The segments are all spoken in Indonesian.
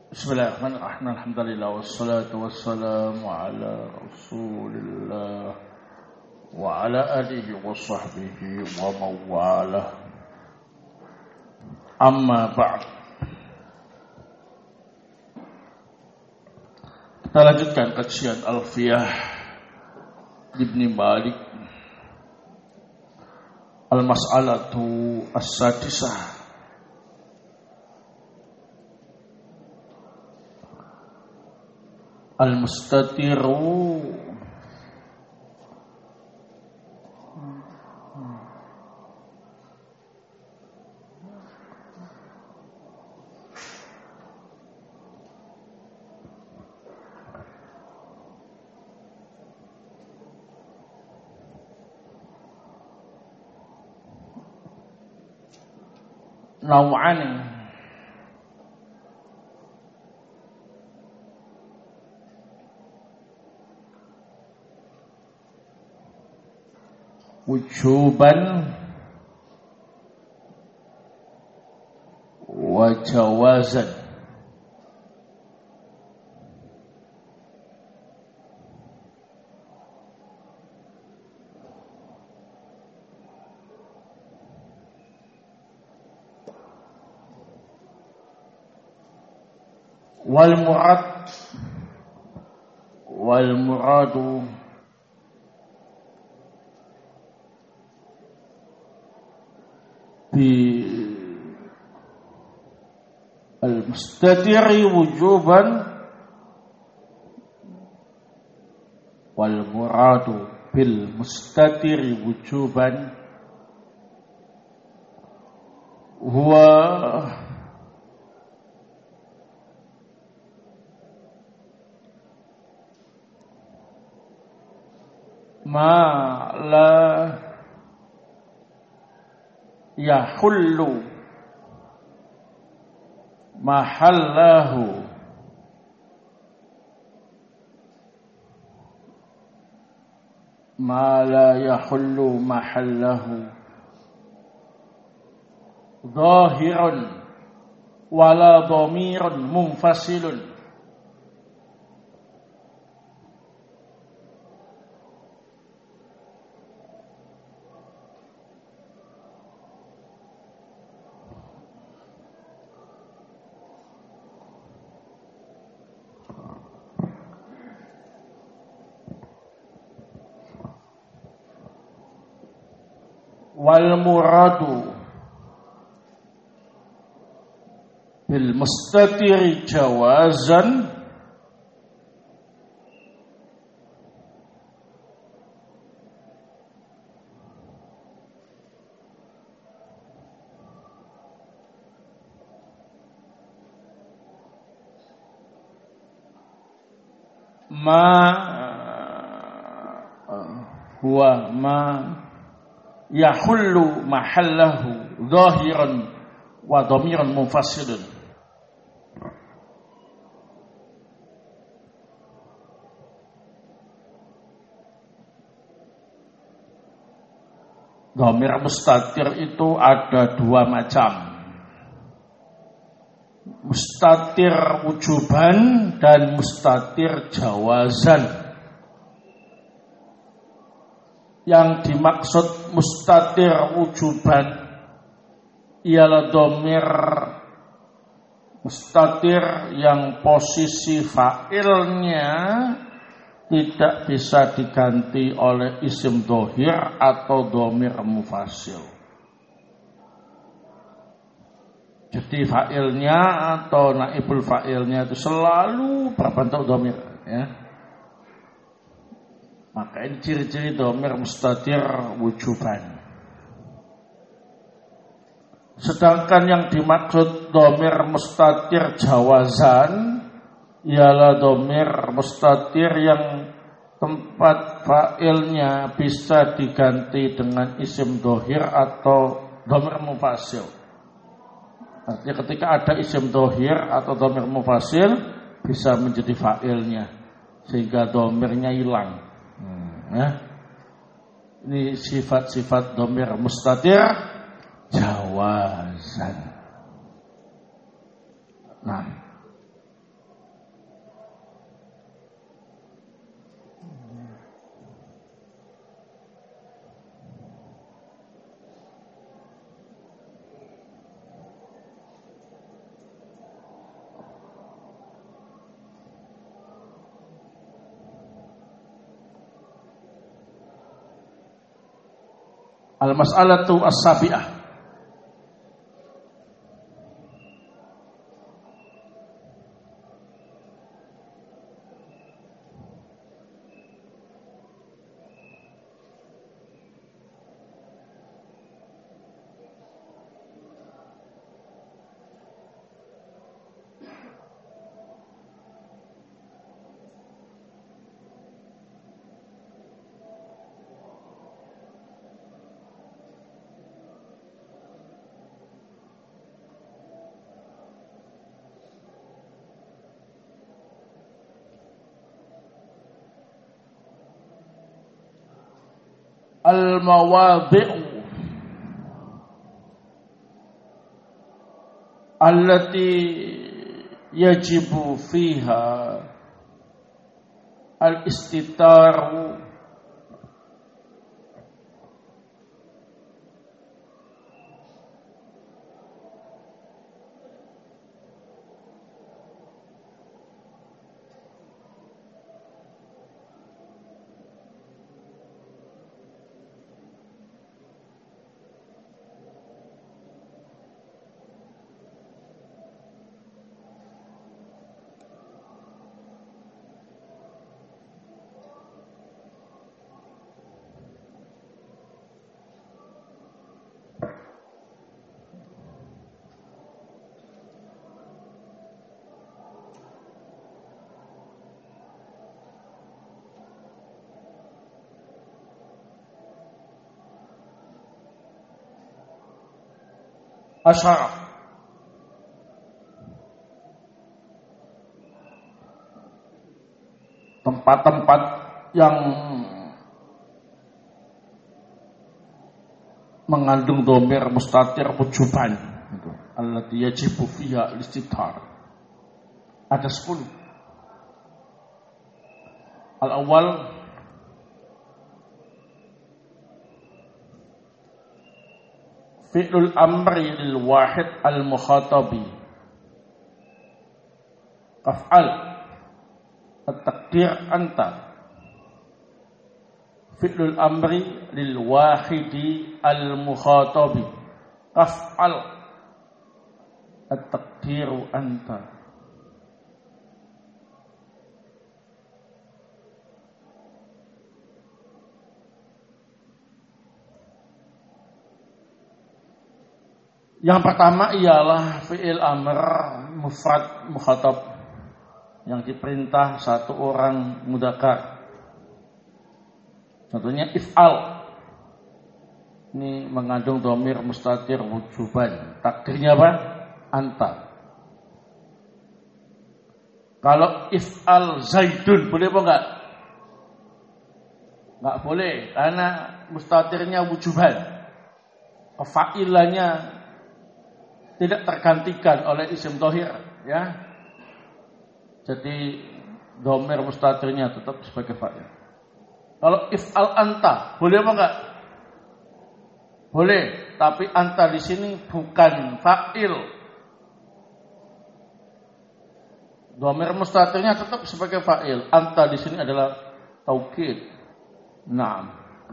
Bismillahirrahmanirrahim. Alhamdulillah wassalatu wassalamu ala Rasulillah wa ala alihi wa sahbihi wa mawalah. Amma ba'd. Kita lanjutkan kajian Alfiyah Ibni Malik Al-Mas'alatu As-Sadisah. Al-mustatiru naw'an wujuban wa jawazan. Wal muradu al-mustatiri wujuban wal muradu bil mustatiri wujuban huwa ma la yahullu mahallahu ma la yahullu mahallahu zahirun wala dhamirun munfasilun. Wal muradu bil mustatiri jawazan ma huwa ma yahullu mahallahu zahiran wa dhamiran munfasilun. Dhamir mustatir itu ada dua macam, mustatir wujuban dan mustatir jawazan. Yang dimaksud mustatir wujuban ialah dhamir mustatir yang posisi fa'ilnya tidak bisa diganti oleh isim dhahir atau dhamir mufasil. Jadi fa'ilnya atau naibul fa'ilnya itu selalu berbentuk dhamir, ya. Maka ini ciri-ciri dhamir mustatir wujuban. Sedangkan yang dimaksud dhamir mustatir jawazan ialah dhamir mustatir yang tempat fa'ilnya bisa diganti dengan isim dhahir atau dhamir mufasil. Artinya ketika ada isim dhahir atau dhamir mufasil bisa menjadi fa'ilnya sehingga dhamirnya hilang. Ini sifat-sifat dhamir mustatir jawazan. Nah, Al-mas'alatu as-sabi'ah. Al-mawadhi'u allati yajibu fiha al-istitaru asyara. Tempat-tempat yang mengandung dhamir mustatir wujuban, allati yajibu fiha al-istitar. Ada 10. Al-awwal fi'lul amri lil wahid al-mukhatabi. Af'al at-taqdir anta. Fi'lul amri lil wahidi al-mukhatabi. Af'al at-taqdiru anta. Yang pertama ialah fi'il amr mufrad mukhatab yang diperintah satu orang mudzakkar. Contohnya if'al. Ini mengandung dhamir mustatir wujuban. Takdirnya apa? Anta. Kalau if'al zaidun boleh apa enggak? Enggak boleh karena mustatirnya wujuban. Fa'ilannya tidak tergantikan oleh isim dhahir, ya. Jadi dhamir mustatirnya tetap sebagai fa'il. Kalau if'al anta, boleh apa enggak? Boleh, tapi anta di sini bukan fa'il. Dhamir mustatirnya tetap sebagai fa'il. Anta di sini adalah taukid. Naam.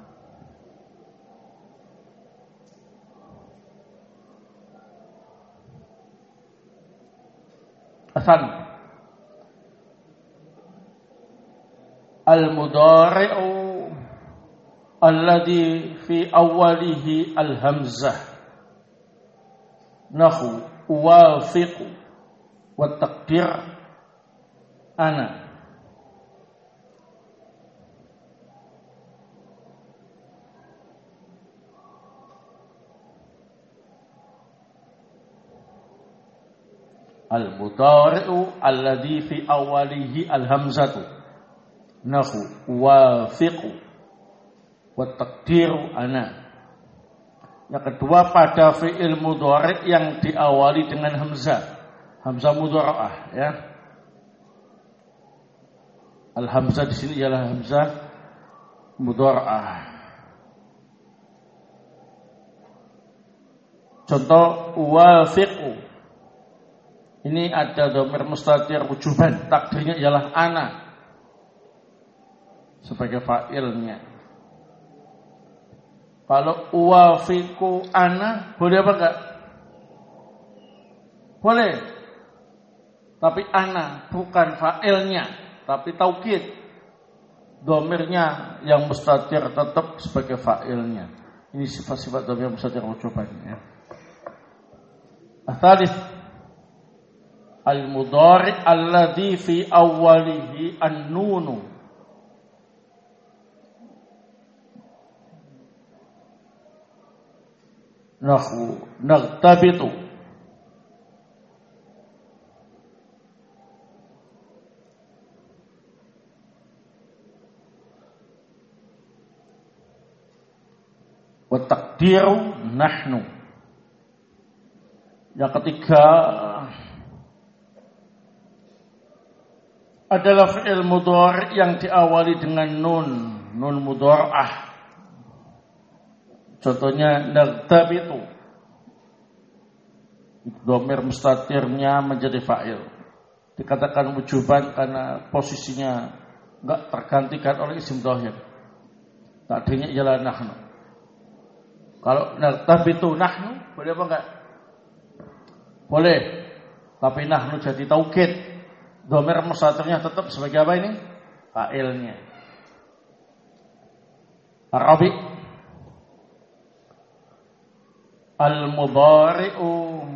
Asan al-mudhari'u alladhi fi awwalihi al-hamzah nahu wafiqu wa taqdir ana. Al-mudhari'u alladhi fi awwalihi al-hamzatu nahu wafiqu wa taqdiru ana. Yang kedua pada fi'il mudhari' yang diawali dengan hamzah. Hamzah mudhara'ah, ya. Al-hamzah di sini ialah hamzah mudhara'ah. Contoh wafiqu. Ini ada dhamir mustatir wujuban, takdirnya ialah ana sebagai fa'ilnya. Kalau uwafiku ana boleh apa enggak? Boleh. Tapi ana bukan fa'ilnya, tapi taukid. Domirnya yang mustatir tetap sebagai fa'ilnya. Ini sifat-sifat domir mustatir wujubannya. Tsalits al-mudhari alladhi fi awwalihi an-nunu. Nahwu nagtabitu. Wa taqdiru nahnu. Yang ketiga adalah fi'il mudhari yang diawali dengan nun mudhara'ah. Contohnya nagtabitu. Dhamir mustatirnya menjadi fa'il. Dikatakan wujuban karena posisinya enggak tergantikan oleh isim dhahir. Tadinya ialah nahnu. Kalau nagtabitu nahnu boleh apa enggak? Boleh. Tapi nahnu jadi taukid. Dhamir mustatirnya tetap sebagai apa ini? Fa'ilnya. Arabi al-mudhari'u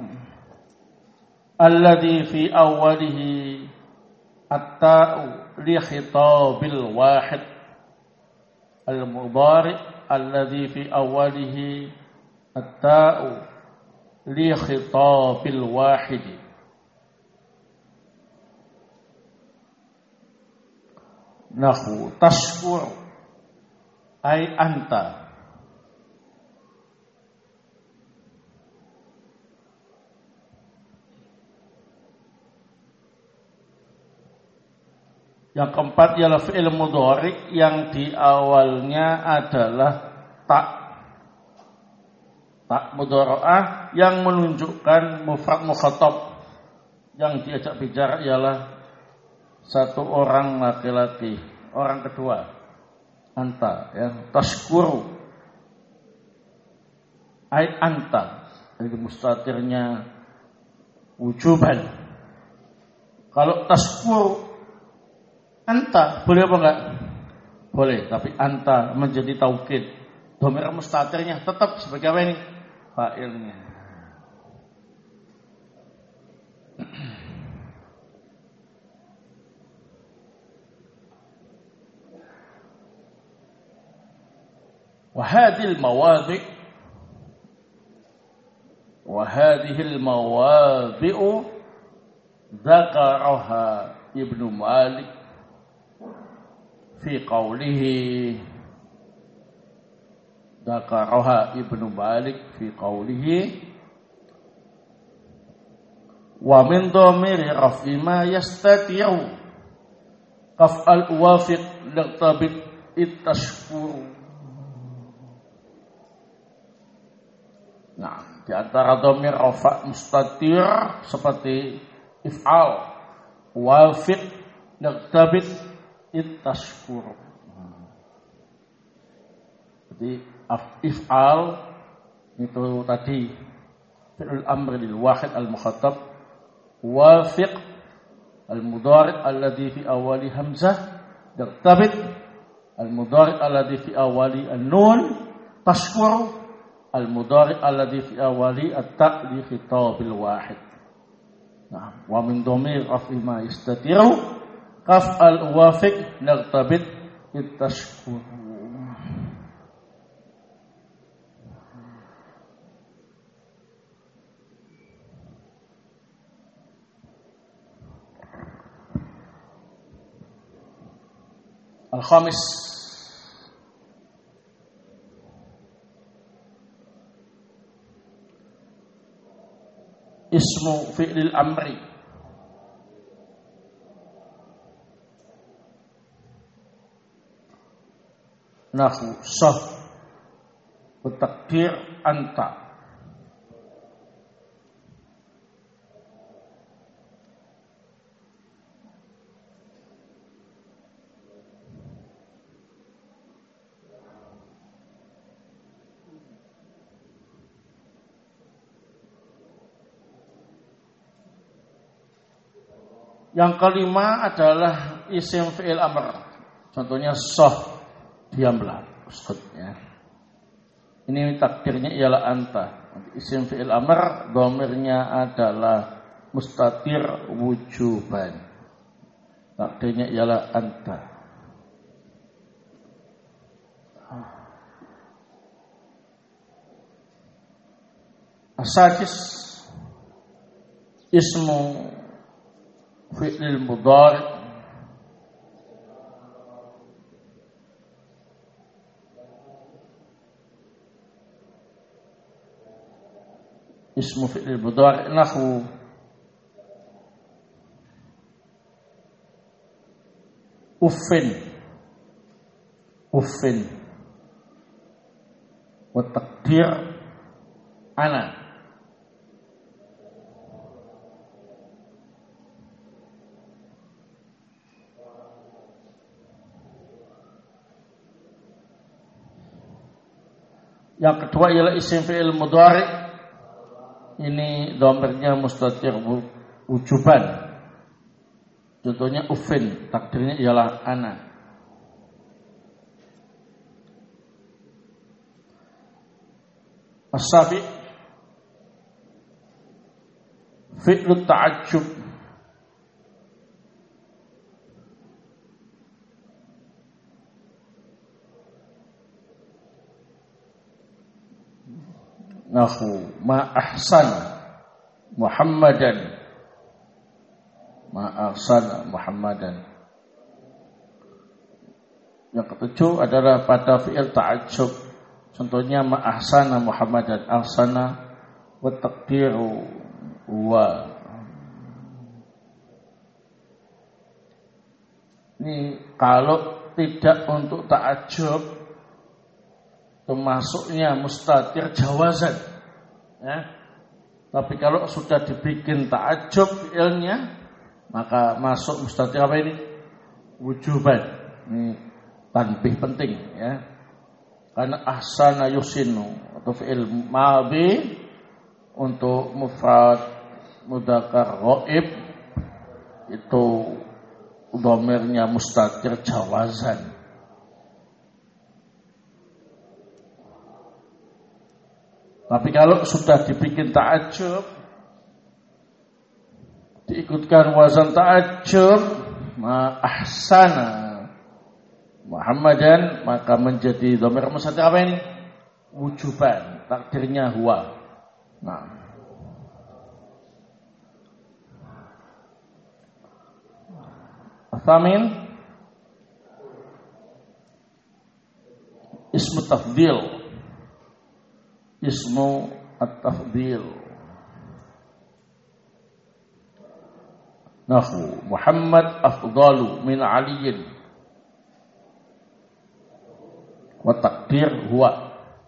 alladhi fi awwalihi at-ta'u li khitabil wahid. Al-mudhari' alladhi fi awwalihi at-ta'u li khitabil wahid. Nahwu tashkur ay anta. Yang keempat ialah fi'il mudhari yang di awalnya adalah tak mudhara'ah yang menunjukkan mufrad mukhatab. Yang diajak bicara ialah satu orang laki-laki, orang kedua anta, ya, tashkuru ai anta. Jadi mustatirnya wujuban. Kalau tashkuru anta boleh apa enggak? Boleh, tapi anta menjadi taukid. Dhamir mustatirnya tetap sebagai apa ini? Fa'ilnya. وهذه المواضع ذكرها ابن مالك في قوله ذكرها ابن مالك في قوله ومن ضمير رفع ما يستتر كفء الوافق لقطبت التشكر. Nah, di antara dhamir rafa mustatir seperti if'al, wafiq, naqtabit, ittashkur. Jadi if'al itu tadi fi'il amri lil wahid al mukhatab, wafiq al mudhari' alladhi fi awali hamzah, naqtabit al mudhari' alladhi fi awali an-nun, tashkur al-mudhari' alladhi fi awali at-ta' li khitabil wahid. Nah, wa min dhamir raf'i ma yastatiru kaf al-wafiq naqtabit itashkur. Al-khamis ismu fi'lil amri. Nahwu sah bertakdir anta. Yang kelima adalah isim fi'il amr. Contohnya soh, diamlah, uskut ya. Ini takdirnya ialah anta. Isim fi'il amr, dhamirnya adalah mustatir wujuban. Takdirnya ialah anta. Asadis ismu fi'il mudhari ismu fi'il mudhari nahwu uffin wa taqdir ana. Yang kedua ialah isim fi'il mudhari. Ini dhamirnya mustatir wujuban. Contohnya uffin, takdirnya ialah ana. As-sabi fi'lut ta'ajjub. Nahu ma ahsana Muhammadan. Yang ketujuh adalah pada fi'il ta'ajjub. Contohnya ma ahsana Muhammadan. Ahsana wa taqdiru wa. Ini kalau tidak untuk ta'ajjub, termasuknya mustatir jawazan ya. Tapi kalau sudah dibikin ta'ajjub fi'ilnya, maka masuk mustatir apa ini? Wujuban. Ini tanbih penting ya. Karena ahsana yusinu atau fi'il madhi untuk mufrad mudzakkar ghaib itu dhamirnya mustatir jawazan. Tapi kalau sudah dibikin ta'ajjub, diikutkan wazan ta'ajjub, ma ahsana Muhammadan, maka menjadi dhamir mustatir apa ini? Wujuban, takdirnya huwa. Nah, Athamin ismu tafdil. Ismu at-tafdil. Nahu Muhammad afdalu min Aliyin. Wa taqdir huwa.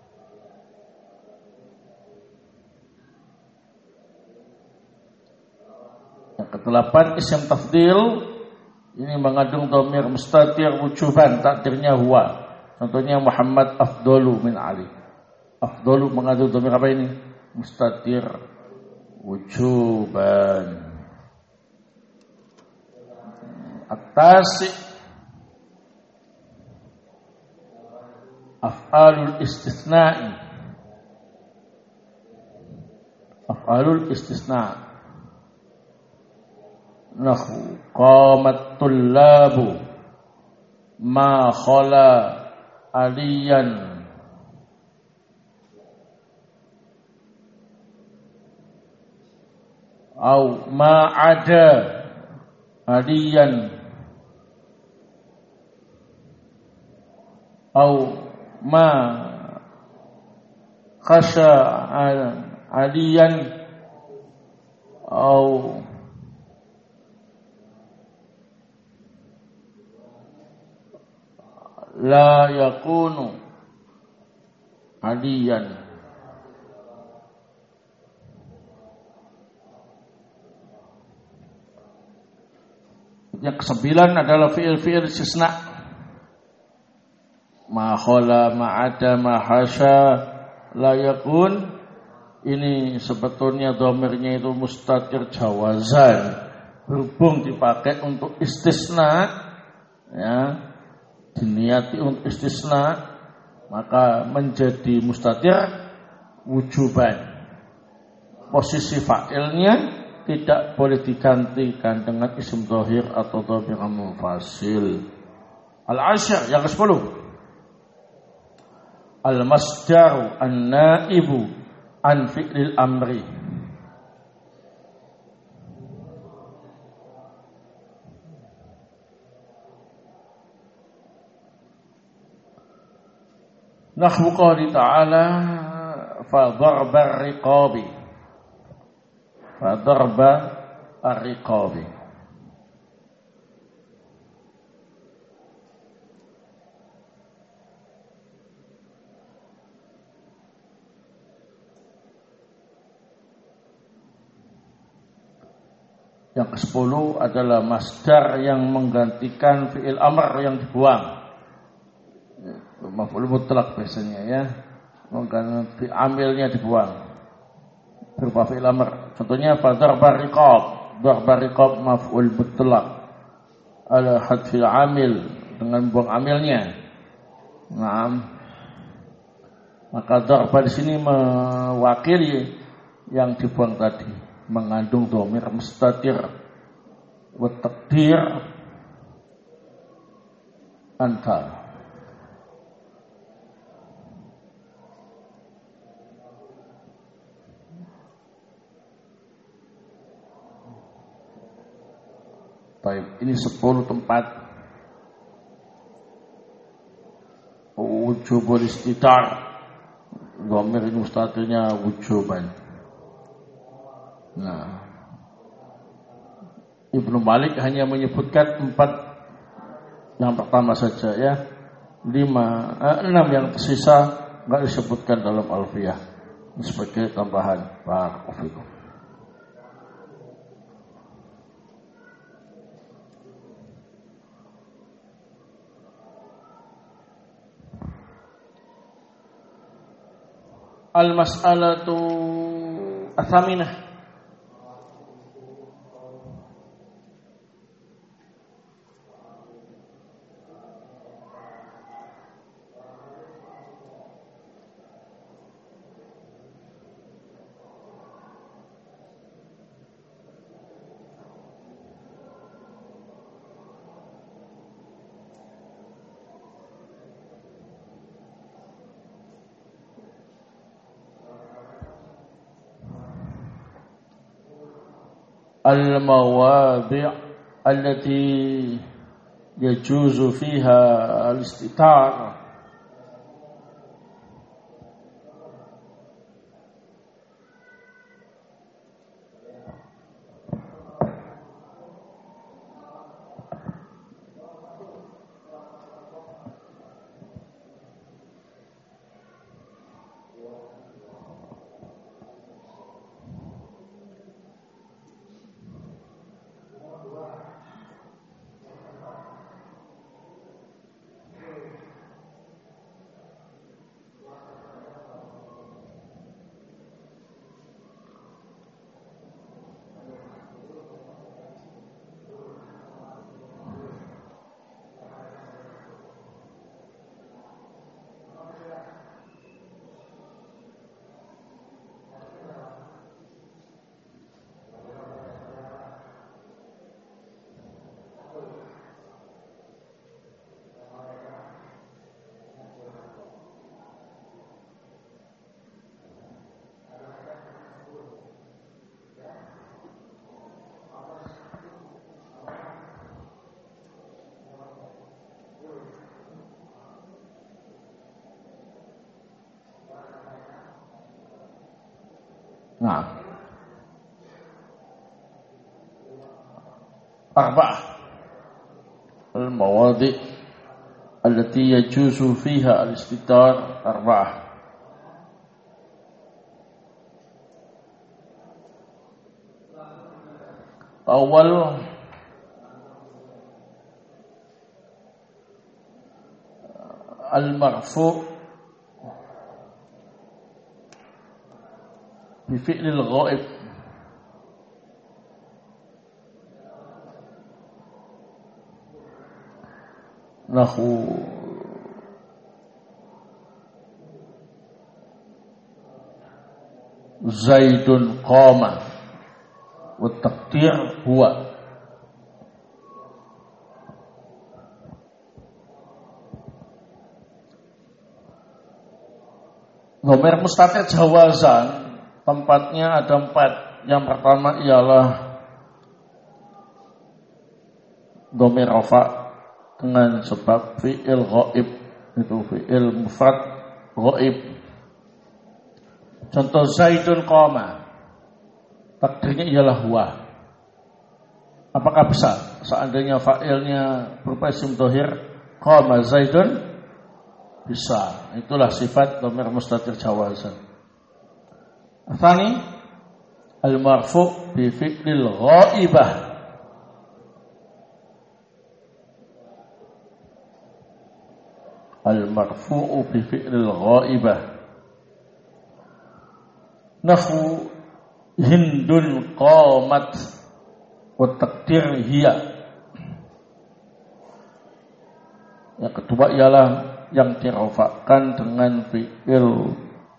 Yang kedelapan isim tafdil. Ini mengandung dhamir mustatir wujuban, takdirnya huwa. Contohnya Muhammad afdalu min Ali. Afdalu mengandung dhamir apa ini? Mustatir wujuban. At-tasi af'alul istisna'i. Af'alul istisna'. Nahu qamat tullabu ma khala aliyan. Au ma ada aliyan. Au ma khasha aliyan. Au la yakunu aliyan. Yang kesembilan adalah fi'il istisna. Ma khala, ma ada, ma hasya, la yakun. Ini sebetulnya dhamirnya itu mustatir jawazan, berhubung dipakai untuk istisna, ya, diniati untuk istisna, maka menjadi mustatir wujuban. Posisi fa'ilnya tidak boleh digantikan dengan isim dhahir atau dhamir munfasil. Al-ashar yang ke-10. Al-masdaru an-naibu an fi'lil amri. Nahwu qouli ta'ala fa darba riqabi. Fa darba ar-riqabi. Yang ke-10 adalah masdar yang menggantikan fi'il amr yang dibuang. Maf'ul mutlak biasanya, ya. Mengganti amilnya dibuang. Berupa fi'il amr. Contohnya fa darba riqab. Darba riqab maf'ul mutlak. Ala hadfil amil, dengan buang amilnya. Naam. Maka darba di sini mewakili yang dibuang tadi, mengandung dhamir mustatir wa taqdir anta. Baik, ini 10 tempat wujubul istitar. Dhamir ini mustatirnya wujuban. Nah, Ibnu Malik hanya menyebutkan 4 yang pertama saja, ya. 6 yang tersisa enggak disebutkan dalam Alfiyah. Ini sebagai tambahan. Barakallahu. Al-mas'alatu ats-tsaminah. المواضع التي يجوز فيها الاستتار. Nah, 4 al-mawadi' allati yajuzu fiha al-istitar 4. Awal al-marfu' بفعل الغائب Nahu Zaidun qama wa taqdir huwa. Dhamir mustatir jawazan tempatnya ada 4. Yang pertama ialah dhamir rafa dengan sebab fi'il ghaib, itu fi'il mufrad ghaib. Contoh Zaidun qama, takdirnya ialah huwa. Apakah bisa seandainya fa'ilnya berupa isim dhahir qama Zaidun? Bisa. Itulah sifat dhamir mustatir jawazan. Tsani al-marfu' bi fi'lil ghaibah. Al-marfu'u bi fi'lil ghaibah. Nahu Hindun qamat wa taqdir hiya. Yang kedua ialah yang dirafa'kan dengan fi'il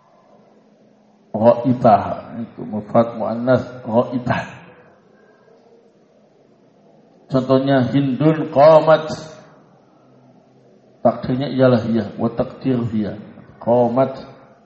ghaibah, itu mufrad muannats ghaibah. Contohnya Hindun qamat, takdirnya ialah hiya wa taqdir hiya. Qamat,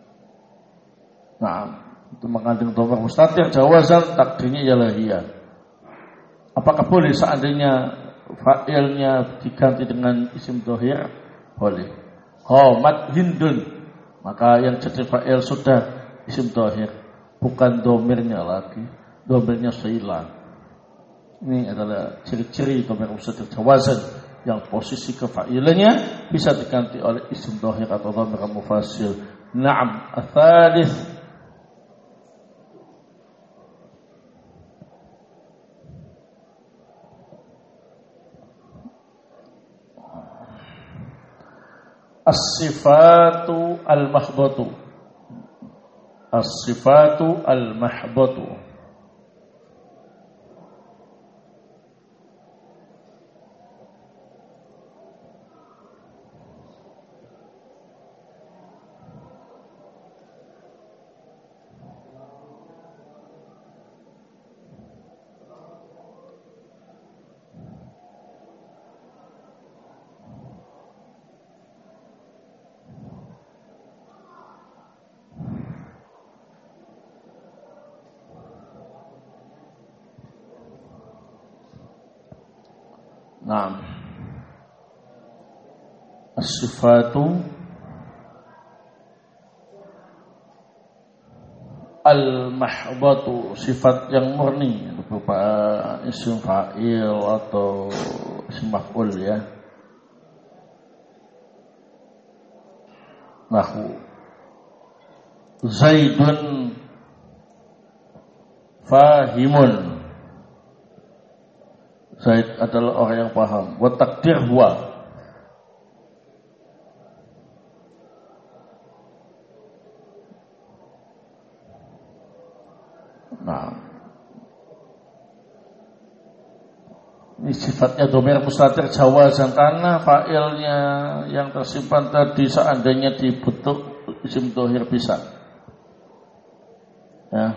nah itu mengandung dhamir mustatir jawazan, takdirnya ialah hiya. Apakah boleh seandainya fa'ilnya diganti dengan isim dhahir? Boleh. Qamat Hindun, maka yang jadi fa'il sudah isim dhahir, bukan domirnya lagi, domirnya hilang. Ini adalah ciri-ciri dhamir mustatir jawazan yang posisi kefa'ilannya bisa diganti oleh isim dhahir atau dhamir mufasil. Na'am. Ats-tsalits as-sifatu al-mahbatu. As-sifatu al-mahbatu. Naam. As-sifatu al-mahbatu, sifat yang murni berupa isim fa'il atau isim maf'ul ya. Nahu Zaidun fahimun, Zaid adalah orang yang paham. Wa taqdir huwa, nah ini sifatnya dhamir mustatir jawazan karena fa'ilnya yang tersimpan tadi seandainya dibentuk isim dhahir bisa ya.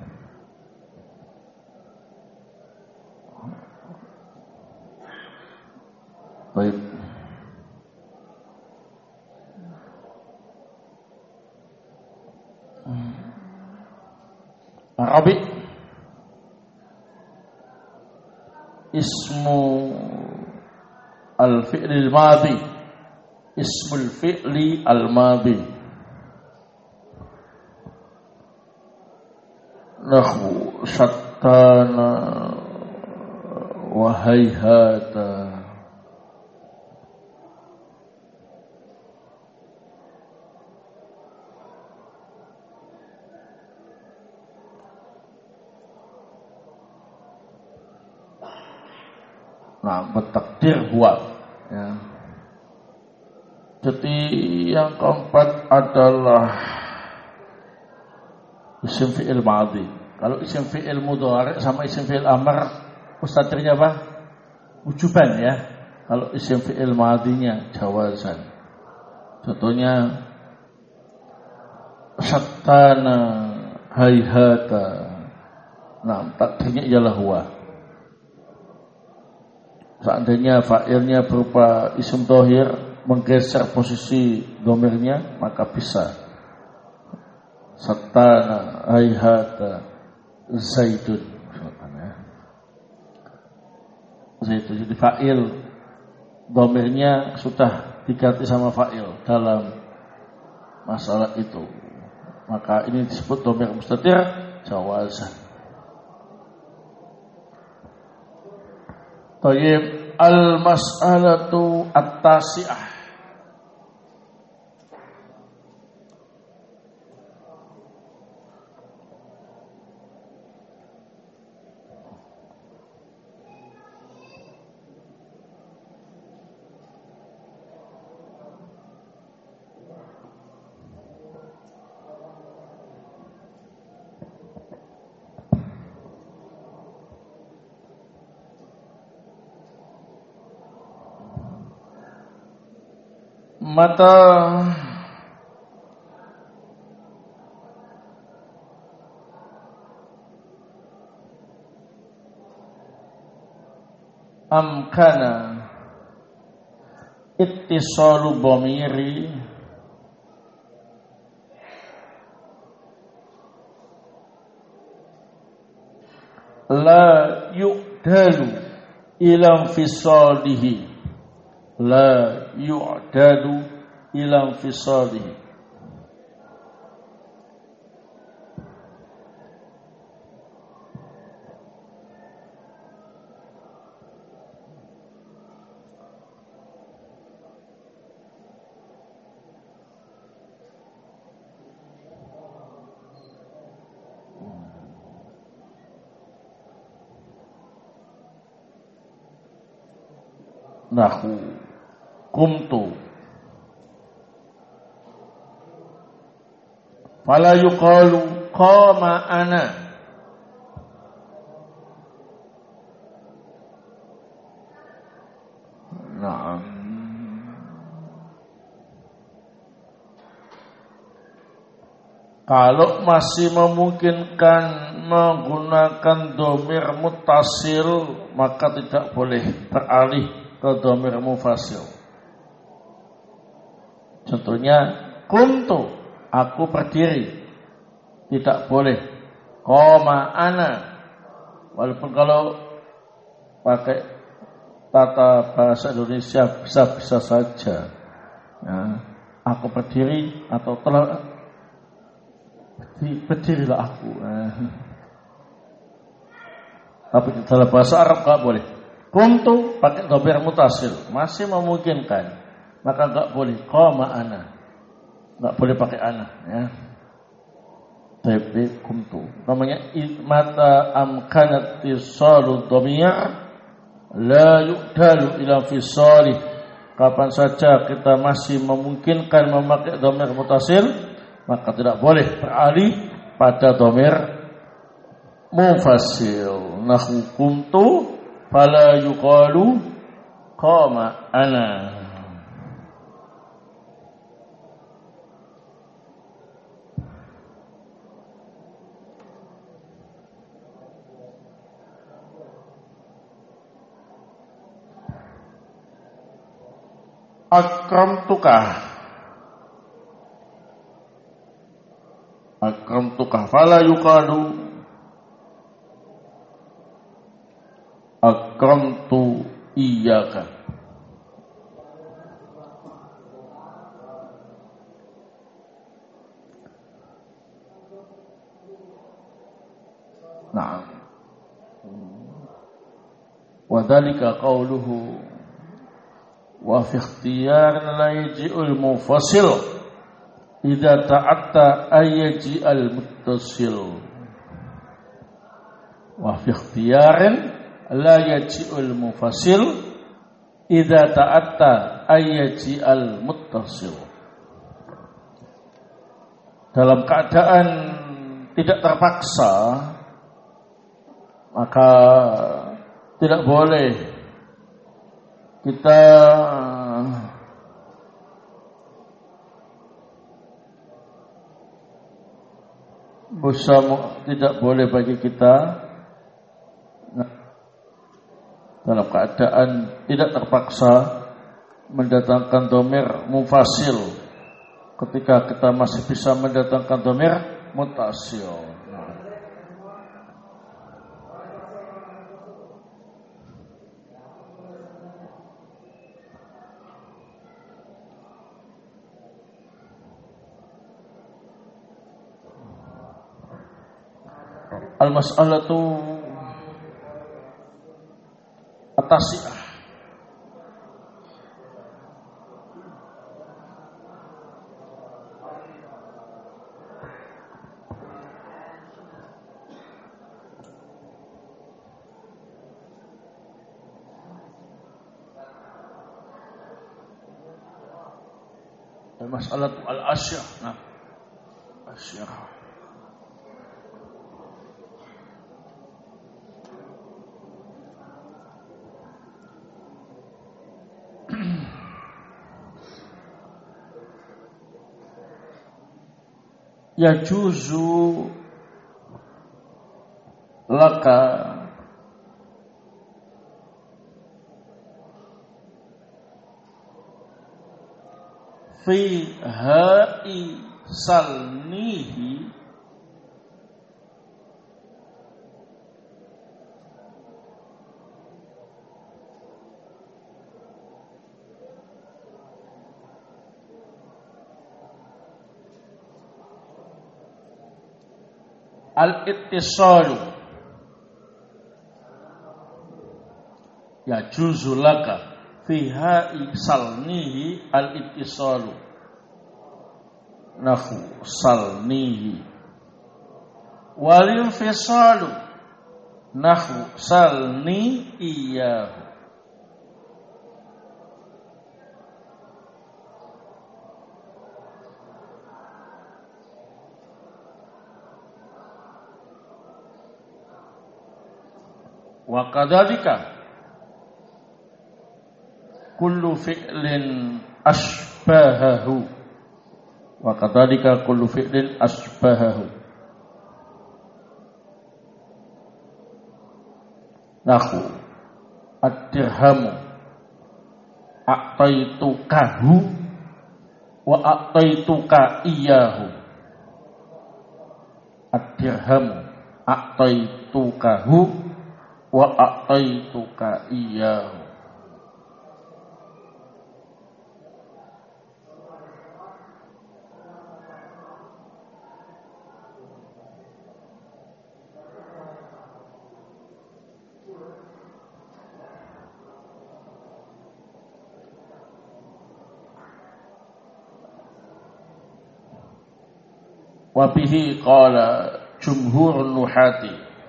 Baik. Arabi ismu al-fi'li al-madhi, ismul fi'li al-madhi. Nahu syattana wa hayhata. Nah, bertakdir huwa ya. Jadi yang keempat adalah isim fi'il madhi. Kalau isim fi'il mudhari' sama isim fi'il amr mustatirnya apa? Wujuban ya. Kalau isim fi'il madinya jawazan. Contohnya syattana hayhata. Nah, takdirnya ialah huwa. Seandainya fa'ilnya berupa isim dhahir menggeser posisi dhamirnya, maka bisa syattana hayhata zaidun. Zaidun jadi fa'il, dhamirnya sudah diganti sama fa'il dalam masalah itu. Maka ini disebut dhamir mustatir jawazan. Tayyib, al-mas'alatu at-tasi'ah. Mata amkana ittisalu dhamiri la yu'dalu ila infisalihi, la yu'dadu ila infisalihi. Nahu kumtu fala yuqalu qama ana. Naam. Kalau masih memungkinkan menggunakan dhamir muttasil, maka tidak boleh beralih ke dhamir mufasil. Contohnya kuntu, aku berdiri, tidak boleh qama ana. Walaupun kalau pakai tata bahasa Indonesia bisa saja ya, aku berdiri atau telah berdirilah aku. Tapi dalam bahasa Arab enggak boleh. Kuntu pakai dhamir mutasil masih memungkinkan, maka enggak boleh qama ana, enggak boleh pakai ana ya. Tapi kuntu namanya mata amkanat tisalu dhamir la yu'dalu ila fisali. Kapan saja kita masih memungkinkan memakai dhamir mutasil, maka tidak boleh beralih pada dhamir mufasil. Nahu kuntu fala yuqalu qama ana. Akramtuka fala yuqalu akramtu iyyaka. Nah, wa dzalika qauluhu wa fi ikhtiyar la yaji'ul mufasil idza ta'atta ayyaji al-muttasil. Wa fi ikhtiyarin la yaji'ul mufasil idza ta'atta ayyaji al-muttasil. Dalam keadaan tidak terpaksa, maka tidak boleh kita tidak boleh bagi kita dalam keadaan tidak terpaksa mendatangkan dhamir mufasil ketika kita masih bisa mendatangkan dhamir mutasil. Al-mas'alatu at-tasi'ah. Al-mas'alatu al-asy'ah. Nah, asy'ah. Yajuzu laka fi ha'i salnihi al-ittisalu. Yajuzu laka fi ha'i salnihi al-ittisalu nahu salnihi wal infisalu nahu salni iyahu. Wa kadzalika kullu fi'lin asbahahu. Wa kadzalika kullu fi'lin asbahahu. Nahu ad-dirhamu a'taitukahu wa a'taituka iyahu. Ad-dirhamu a'taitukahu wa a'taituka iyahu. Wa bihi qala jumhurun nuhati.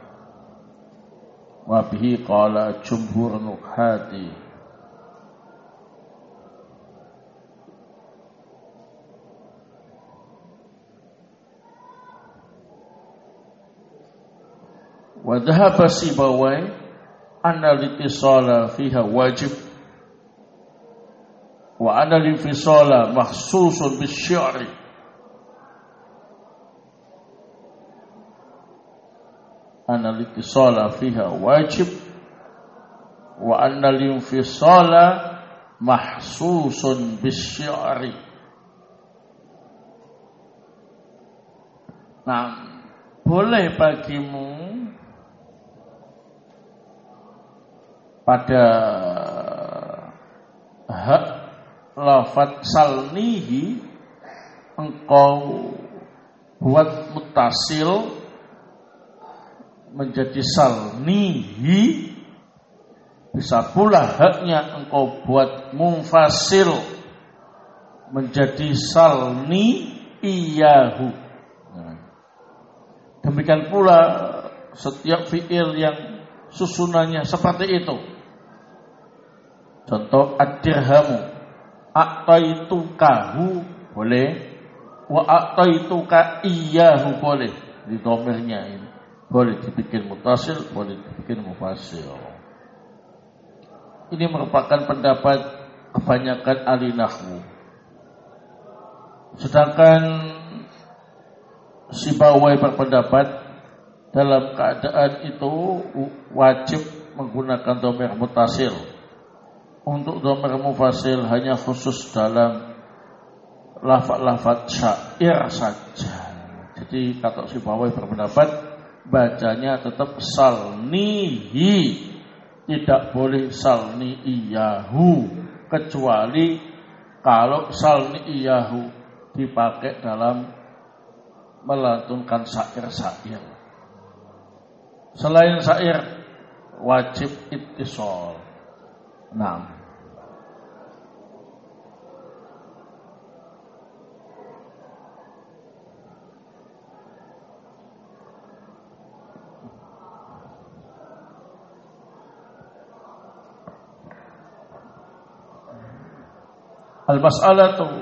Wa bihi qala jumhurun nuhati. Wa dhahaba Sibawai anna al-ittisala fiha wajib wa anna al-infisala makhsusun bis-syi'ri. Anna al-ittisala fiha wajib wa anna al-infisala mahsusun bis-syi'ri. Nah, boleh bagimu pada hak lafaz salnihi engkau buat mutasil menjadi salnihi, bisa pula haknya engkau buat munfasil menjadi salni iyahu. Demikian pula setiap fi'il yang susunannya seperti itu. Contoh ad-dirhamu a'taitukahu boleh, wa a'taituka iyahu boleh. Di dhamirnya ini boleh dibikin mutasil, boleh dibikin mufasil. ini merupakan pendapat kebanyakan ahli nahwu. Sedangkan Sibawai berpendapat dalam keadaan itu wajib menggunakan dhamir mutasil. Untuk dhamir mufasil hanya khusus dalam lafaz-lafaz syair saja. Jadi kata Sibawai berpendapat bacanya tetap salnihi, tidak boleh salni iyahu, kecuali kalau salni iyahu dipakai dalam melantunkan syair-syair. Selain syair wajib ittisal. Nah, al-mas'alatu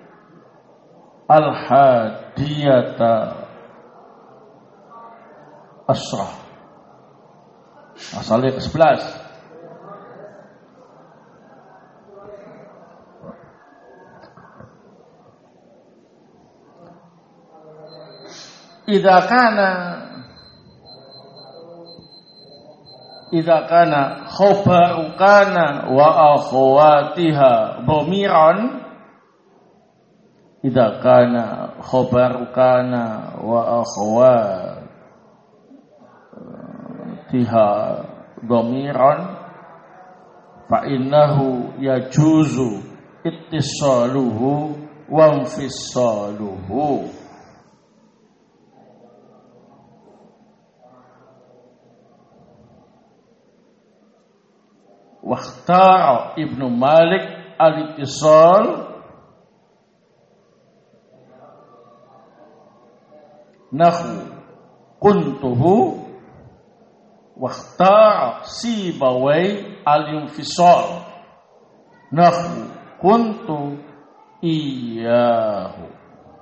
al-hadiyata asrah. Masalah ke-11. Idza kana khabaru kana wa akhawatiha dhamiran, idza kana khabaru kana wa akhawatiha dhamiran fa innahu yajuzu ittisaluhu wa infisaluhu. Wakhtara Ibnu Malik al-ittisal nahu kuntuhu, wakhtara Sibawai al-infisal nahu kuntu iyahu.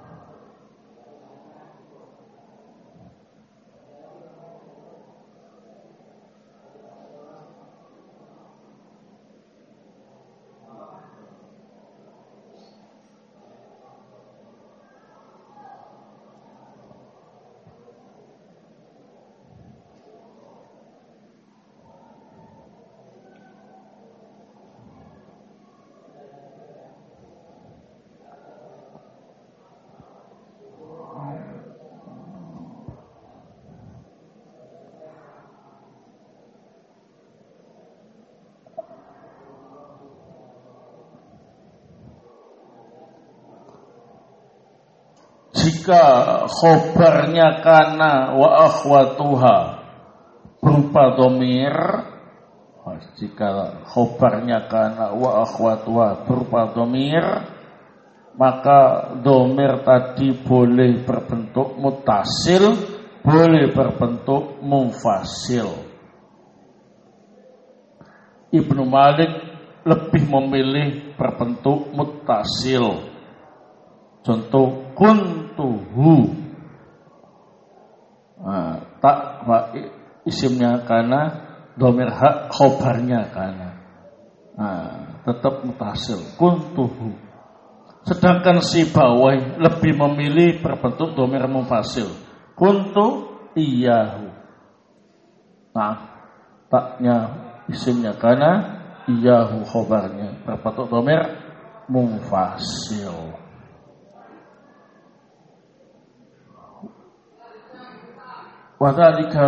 Jika khobarnya kana wa akhwatuha berupa dhamir, jika khobarnya kana wa akhwatuha berupa dhamir, maka dhamir tadi boleh berbentuk muttasil, boleh berbentuk munfasil. Ibnu Malik lebih memilih berbentuk muttasil. Contoh kuntuhu, tak isimnya kana, dhamir hak khobarnya kana, tetap mutasil kuntuhu. Sedangkan Sibawai lebih memilih berbentuk dhamir munfasil, kuntu iyahu. Taknya isimnya kana, iyahu khobarnya berbentuk dhamir munfasil. Wadzalika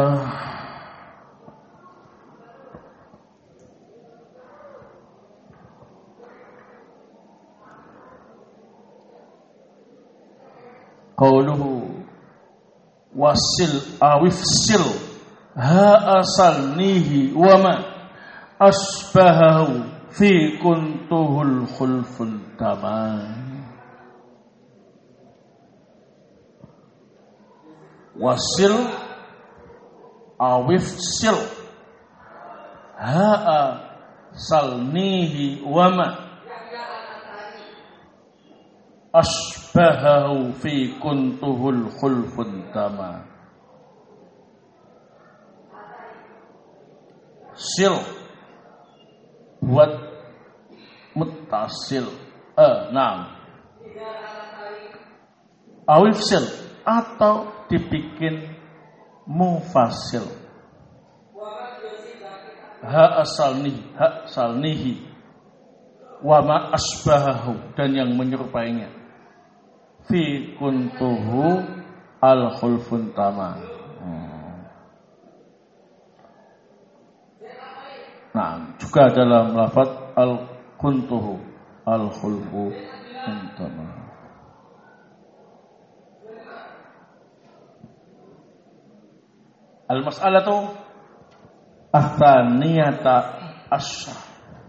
qauluhu wasil awifsil ha asalnihi wa ma asbahahu fi kuntuhul khulful taman. Wasil awif sil ha'a salnihi wama asbahahu fi kuntuhul khulfun tama. Sil buat muttasil. Naam. Awifsil atau dibikin mufasil. Ha salnihi wa ma asbahahu, dan yang menyerupainya. Fi kuntuhu al khulfun tama. Nah, juga dalam lafaz al kuntuhu al khulfu tama. Al mas'alatu atsaniyata asyra.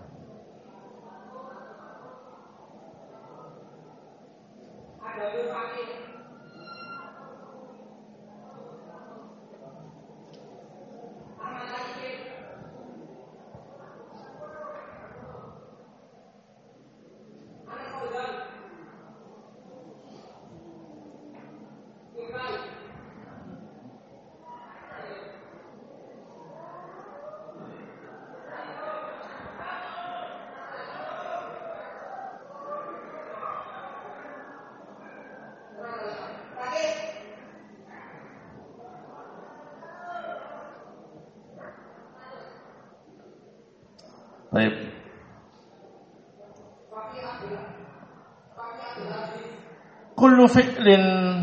Baik. Kullu fi'lin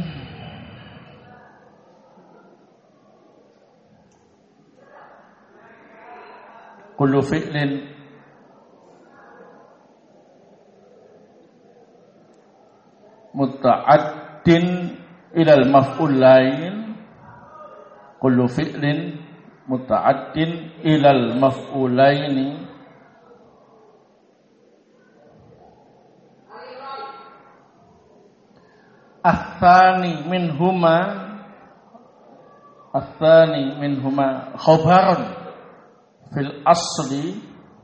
muta'addin ilal maf'ulain, kullu fi'lin muta'addin ilal maf'ulaini Athani minhuma khabarun fil asli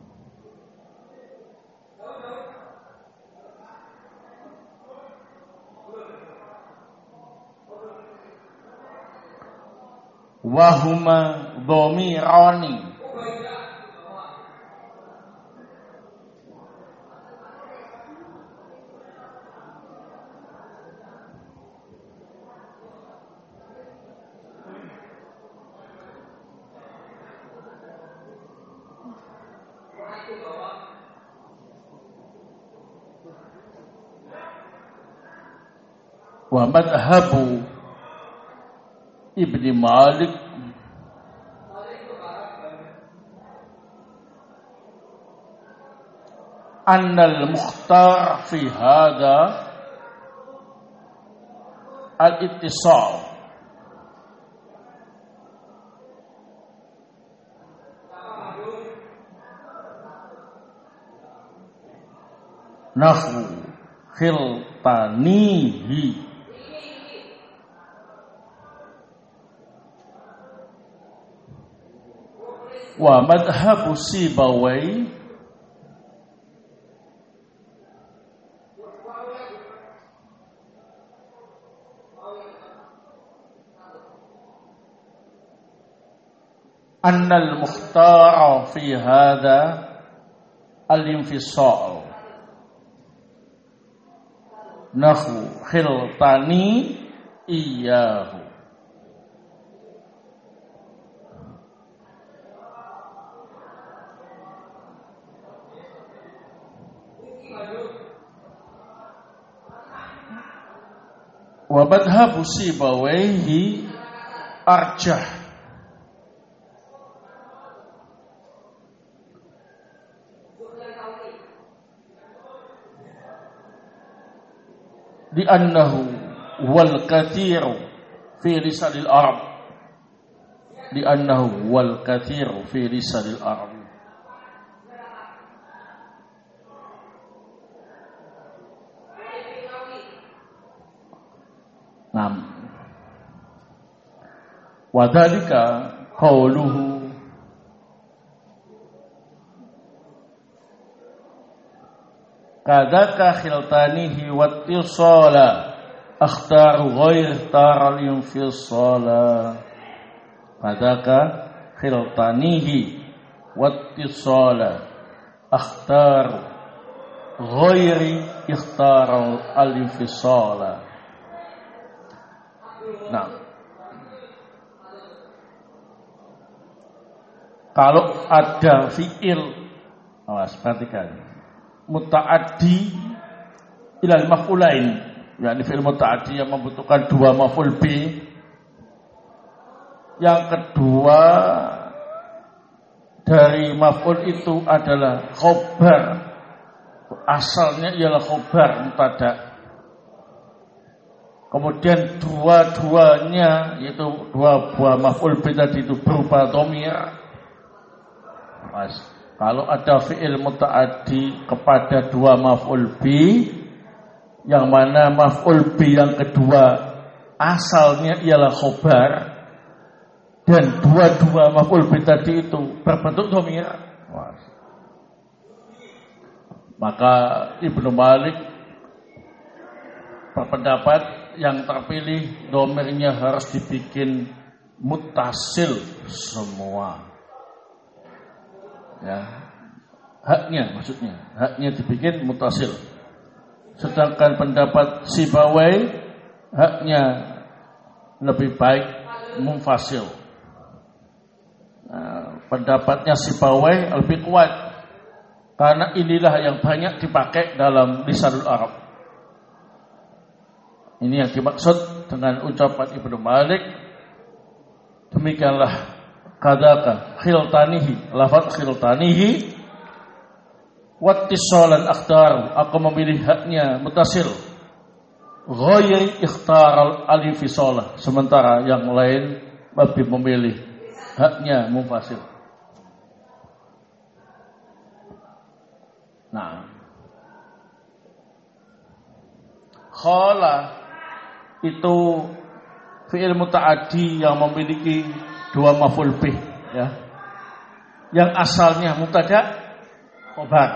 wa huma dhamirani wa madhabu Ibni Malik annal mukhtar fi hadha al-ittisal nahwu khiltanihi wa madhabu Sibawai annal mukhtara fi hadha al-infisal nahu khiltani iyahu. Wa madhabu Sibawaihi arjah di annahu wal kathiru fi lisanil Arab, di annahu wal kathiru fi lisanil Arab. Wadhalika qawluhu kadaka khiltanihi wattisala akhtaru ghair taral infisala. Kadaka khiltanihi wattisala akhtar ghairi ikhtar al-infisala. Nah, kalau ada fi'il, awas perhatikan, muta'addi ilal maf'ulain, yakni fi'il muta'addi yang membutuhkan dua maf'ul bi. Yang kedua dari maf'ul itu adalah khobar, asalnya ialah khobar mutada. Kemudian dua-duanya, yaitu dua buah maf'ul bi tadi itu berupa dhamir. Kalau ada fi'il muta'addi kepada dua maf'ul bi, yang mana maf'ul bi yang kedua asalnya ialah khobar, dan dua-dua maf'ul bi tadi itu berbentuk dhamir, maka Ibnu Malik berpendapat yang terpilih dhamirnya harus dibikin muttasil semua. Ya, haknya maksudnya, haknya dibikin muttasil. Sedangkan pendapat Sibawai haknya lebih baik munfasil. Nah, pendapatnya Sibawai lebih kuat karena inilah yang banyak dipakai dalam lisanul Arab. Ini yang dimaksud dengan ucapan Ibnu Malik, demikianlah kadaka khiltanihi, lafaz khiltanihi wattisalan akhtar, aku memilih haknya mutasil ghairi ikhtar al-infisalah, sementara yang lain lebih memilih haknya munfasil. Nah, khala itu fi'il muta'addi yang memiliki dua maf'ul bih, ya, yang asalnya mubtada khobar.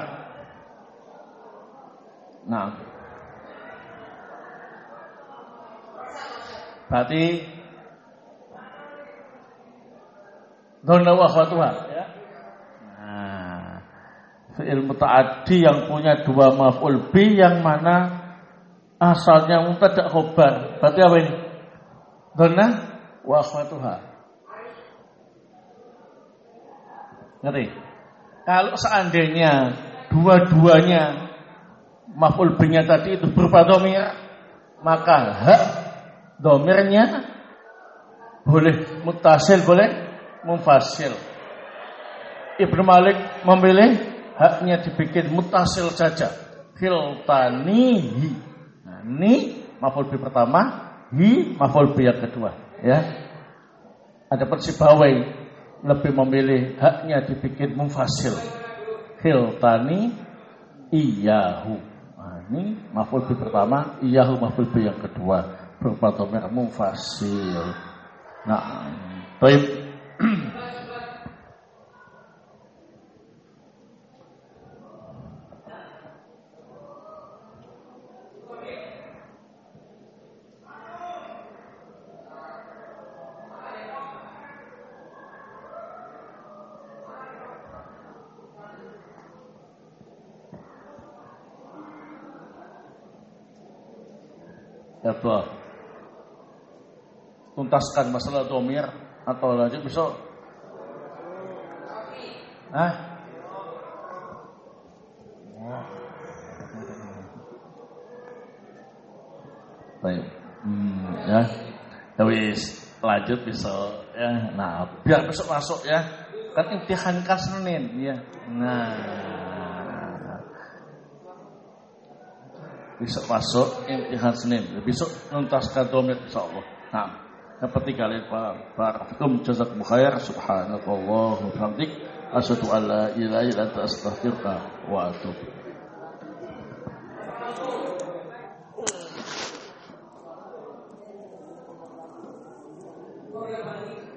Nah, berarti dhanna wa akhwatuha, ya. Nah, fi'il muta'addi yang punya dua maf'ul bih yang mana asalnya mubtada khobar, berarti apa ini? Dhanna wa akhwatuha. Ngerti? Kalau seandainya dua-duanya maf'ul bihnya tadi itu berupa dhamir, maka hak dhamirnya boleh muttasil, boleh munfasil. Ibnu Malik memilih haknya dibikin muttasil saja. Khiltanihi. Nah, ini maf'ul bih pertama, hi maf'ul bih yang kedua, ya. Adapun Sibawai lebih memilih haknya dibikin munfasil. Khiltani iyahu. Nah, ini maf'ul bih pertama, iyahu maf'ul bih yang kedua berupa dhamir munfasil. Nah, baik. Ya, toh. Tuntaskan masalah dhamir atau lanjut besok. Baik. Ya. Ya wis, lanjut besok ya. Nah, biar besok masuk ya. Kan imtihan Senin ya. Nah. Besok masuk imtihan Senin. Besok nuntaskan dhamir insyaallah. Nah, dapat 3 kali barakallahu jazakumullahu khair, subhanallahi wa bihamdik, asyhadu an la ilaha illa anta astaghfiruka wa atubu. Boleh